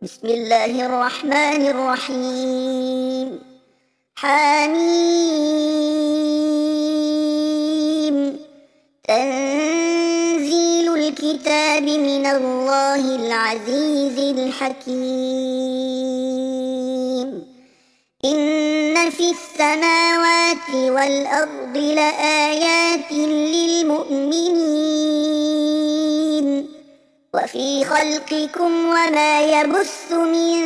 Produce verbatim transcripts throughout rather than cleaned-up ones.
بسم الله الرحمن الرحيم. حميم. تنزيل الكتاب من الله العزيز الحكيم. إن في السماوات والأرض لآيات للمؤمنين وفي خلقكم وما يبث من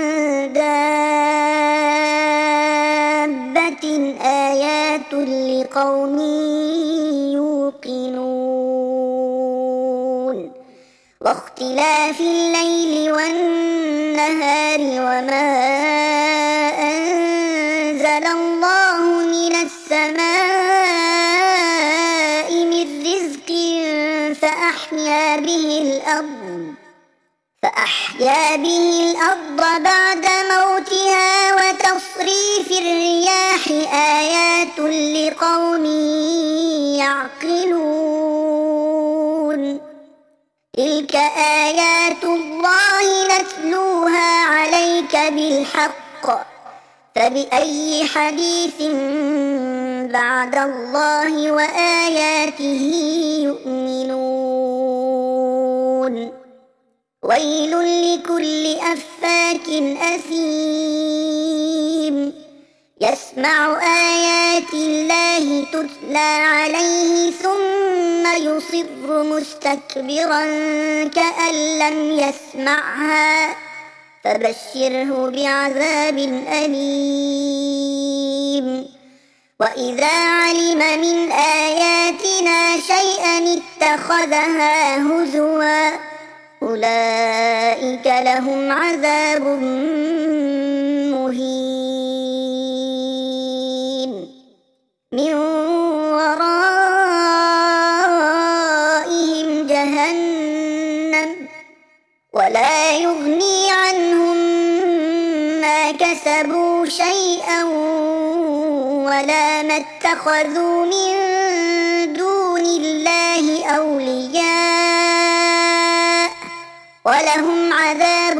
دابة آيات لقوم يوقنون. واختلاف الليل والنهار وما أنزل الله من السماء من رزق فأحيا به الأرض فأحيا به الأرض بعد موتها وتصريف الرياح آيات لقوم يعقلون. تلك آيات الله نتلوها عليك بالحق فبأي حديث بعد الله وآياته يؤمنون. ويل لكل أفاك أثيم يسمع آيات الله تتلى عليه ثم يصر مستكبرا كأن لم يسمعها فبشره بعذاب أليم. وإذا علم من آياتنا شيئا اتخذها هزوا أولئك لهم عذاب مهين من ورائهم جهنم ولا يغني عنهم ما كسبوا شيئا ولا ما اتخذوا من دون الله أولياء ولهم عذاب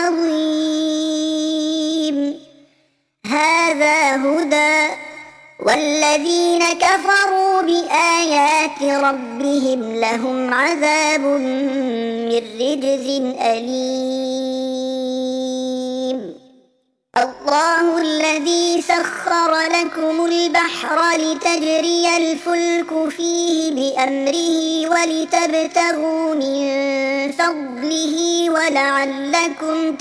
عظيم. هذا هدى والذين كفروا بآيات ربهم لهم عذاب من رجز أليم. الله الذي سخر لكم البحر لتجري الفلك فيه بأمره ولتبتغوا من فضله ولعلكم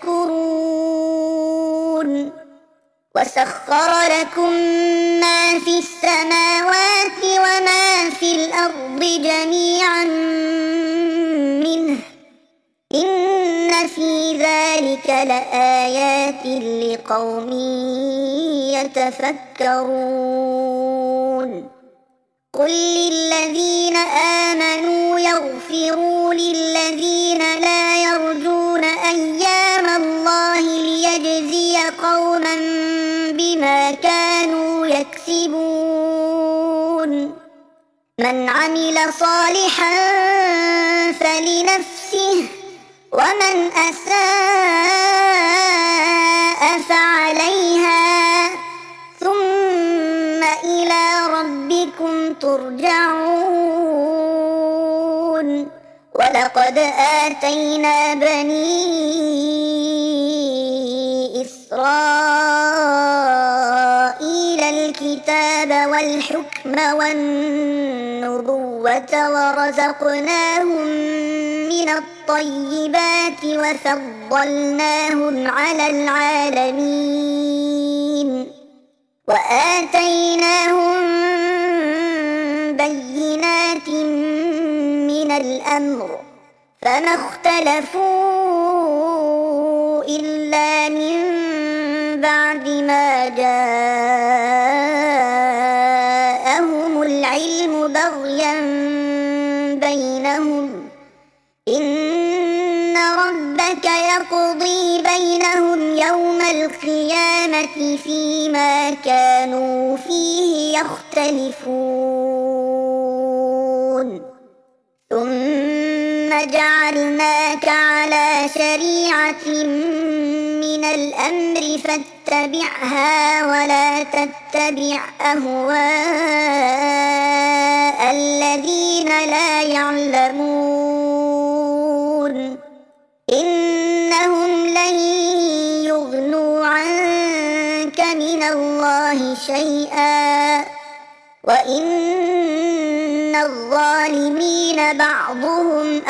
تشكرون. وسخر لكم ما في السماوات وما في الأرض جميعا منه إن في ذلك لآيات لقوم يتفكرون. قل للذين آمنوا يغفروا للذين لا يرجون أيام الله ليجزي قوما بما كانوا يكسبون. من عمل صالحا فلنفسه ومن أساء فعليها ثم إلى ربكم ترجعون. ولقد آتينا بني إسرائيل الكتاب والحكم والنبوة ورزقناهم من الطيبات وفضلناهم على العالمين وآتيناهم بينات من الأمر فما اختلفوا إلا من بعد ما جاءهم العلم بغيا بينهم إن ربك يقضي بينهم يوم القيامة فيما كانوا فيه يختلفون. ثم جعلناك على شريعة من الأمر فاتبعها ولا تتبع أهواء الذين لا يعلمون إنهم لن يغنوا عنك من الله شيئا وإن الظالمين بعضهم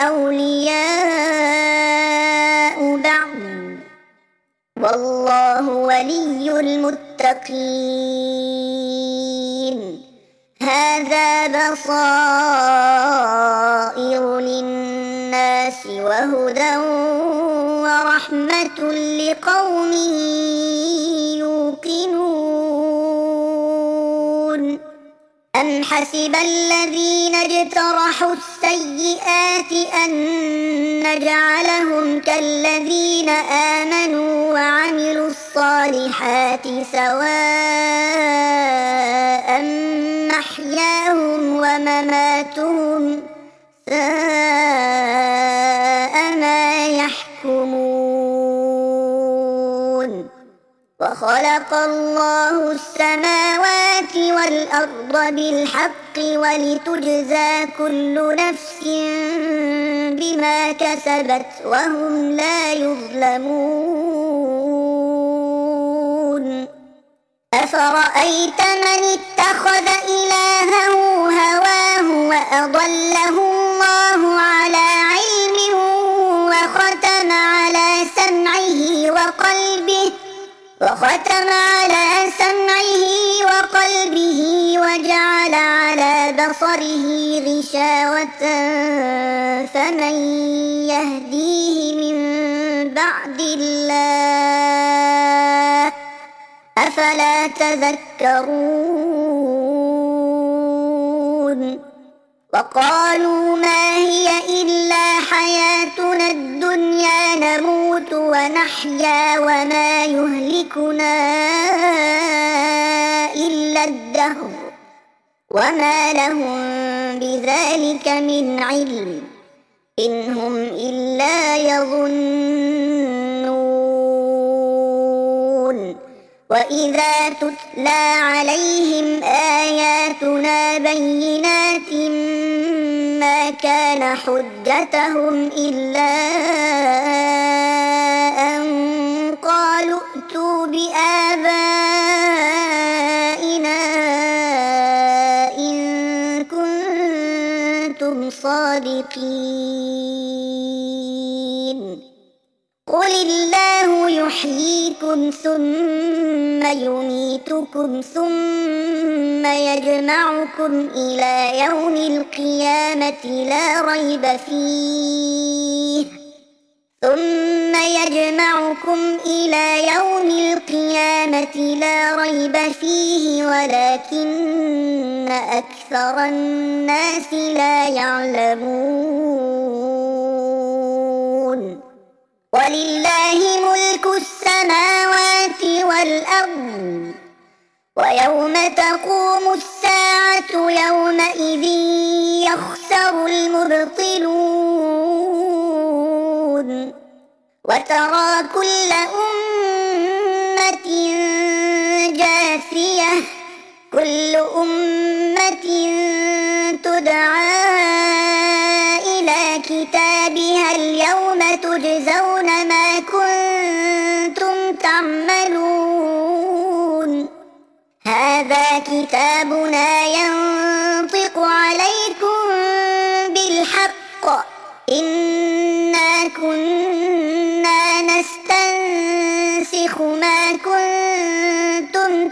أولياء بعض والله ولي المتقين هذا بصائر للناس وهدى ورحمة لقوم يوقنون أم حسب الذين اجترحوا السيئات أن نجعلهم كالذين آمنوا وعملوا الصالحات سواء محياهم ومماتهم ساء ما يحكمون وخلق الله السماوات والأرض بالحق ولتجزى كل نفس بما كسبت وهم لا يظلمون أفرأيت من اتخذ إلهه هواه وأضله الله على علم وختم على سمعه وقلبه وختم على سمعه وقلبه وجعل على بصره غشاوة فمن يهديه من بعد الله أفلا تذكرون وقالوا ما هي إلا حياتنا الدنيا نموت ونحيا وما يهلكنا إلا الدهر وما لهم بذلك من علم إن هم إلا يظنون وإذا تتلى عليهم آياتنا بينات ما كان حجتهم إلا أن قالوا ائتوا بآبائنا إن كنتم صادقين قل الله يحييكم ثم يميتكم ثم يجمعكم إلى يوم القيامة لا ريب فيه ثم يجمعكم إلى يوم القيامة لا ريب فيه ولكن أكثر الناس لا يعلمون ولله ملك السماوات والأرض ويوم تقوم الساعة يومئذ يخسر المبطلون وترى كل أمة جاثية كل أمة تدعى إلى كتابها اليوم تجزون ما كنتم تعملون هذا كتابنا ينطق عليكم بالحق إنا كنا نستنسخ ما كنتم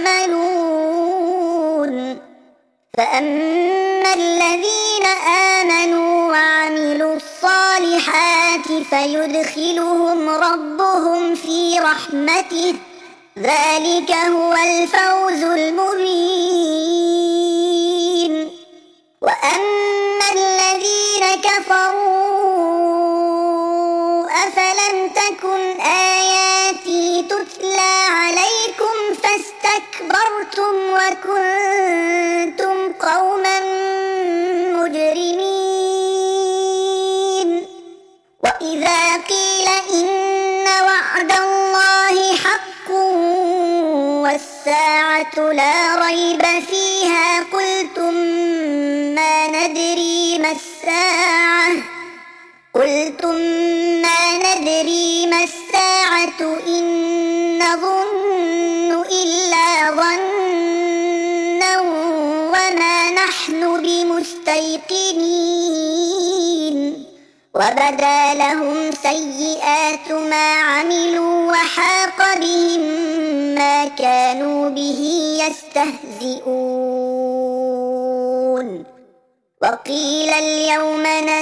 تعملون فأما الذين آمنوا وعملوا الصالحات فيدخلهم ربهم في رحمته ذلك هو الفوز المبين وأما الذين كفروا أفلم تكن آياتي تتلى عليكم فاستكبرتم وكنتم قوما مجرمين الساعة لا ريب فيها قلتم ما ندري ما الساعة قلتم ما ندري ما الساعة إن نظن إلا ظنا وما نحن بمستيقنين وبدا لهم سيئات ما عملوا وحاق بهم ما كانوا به يستهزئون وقيل اليوم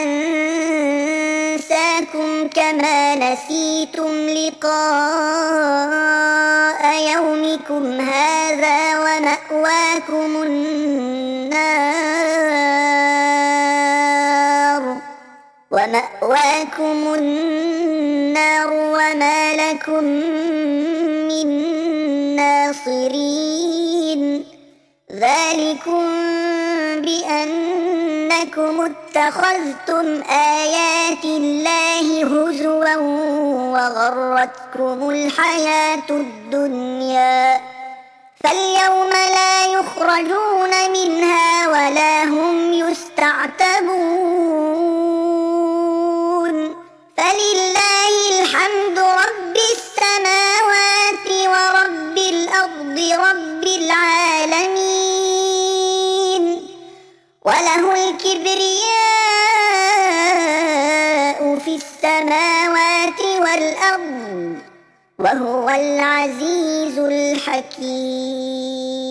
ننساكم كما نسيتم لقاء يومكم هذا ومأواكم النار ومأواكم النار وما لكم من ناصرين ذلكم بأنكم اتخذتم آيات الله هزوا وغرتكم الحياة الدنيا فاليوم لا يخرجون منها ولا هم يستعتبون فلله الحمد رب السماوات ورب الأرض رب العالمين وله الكبرياء في السماوات والأرض وهو العزيز الحكيم.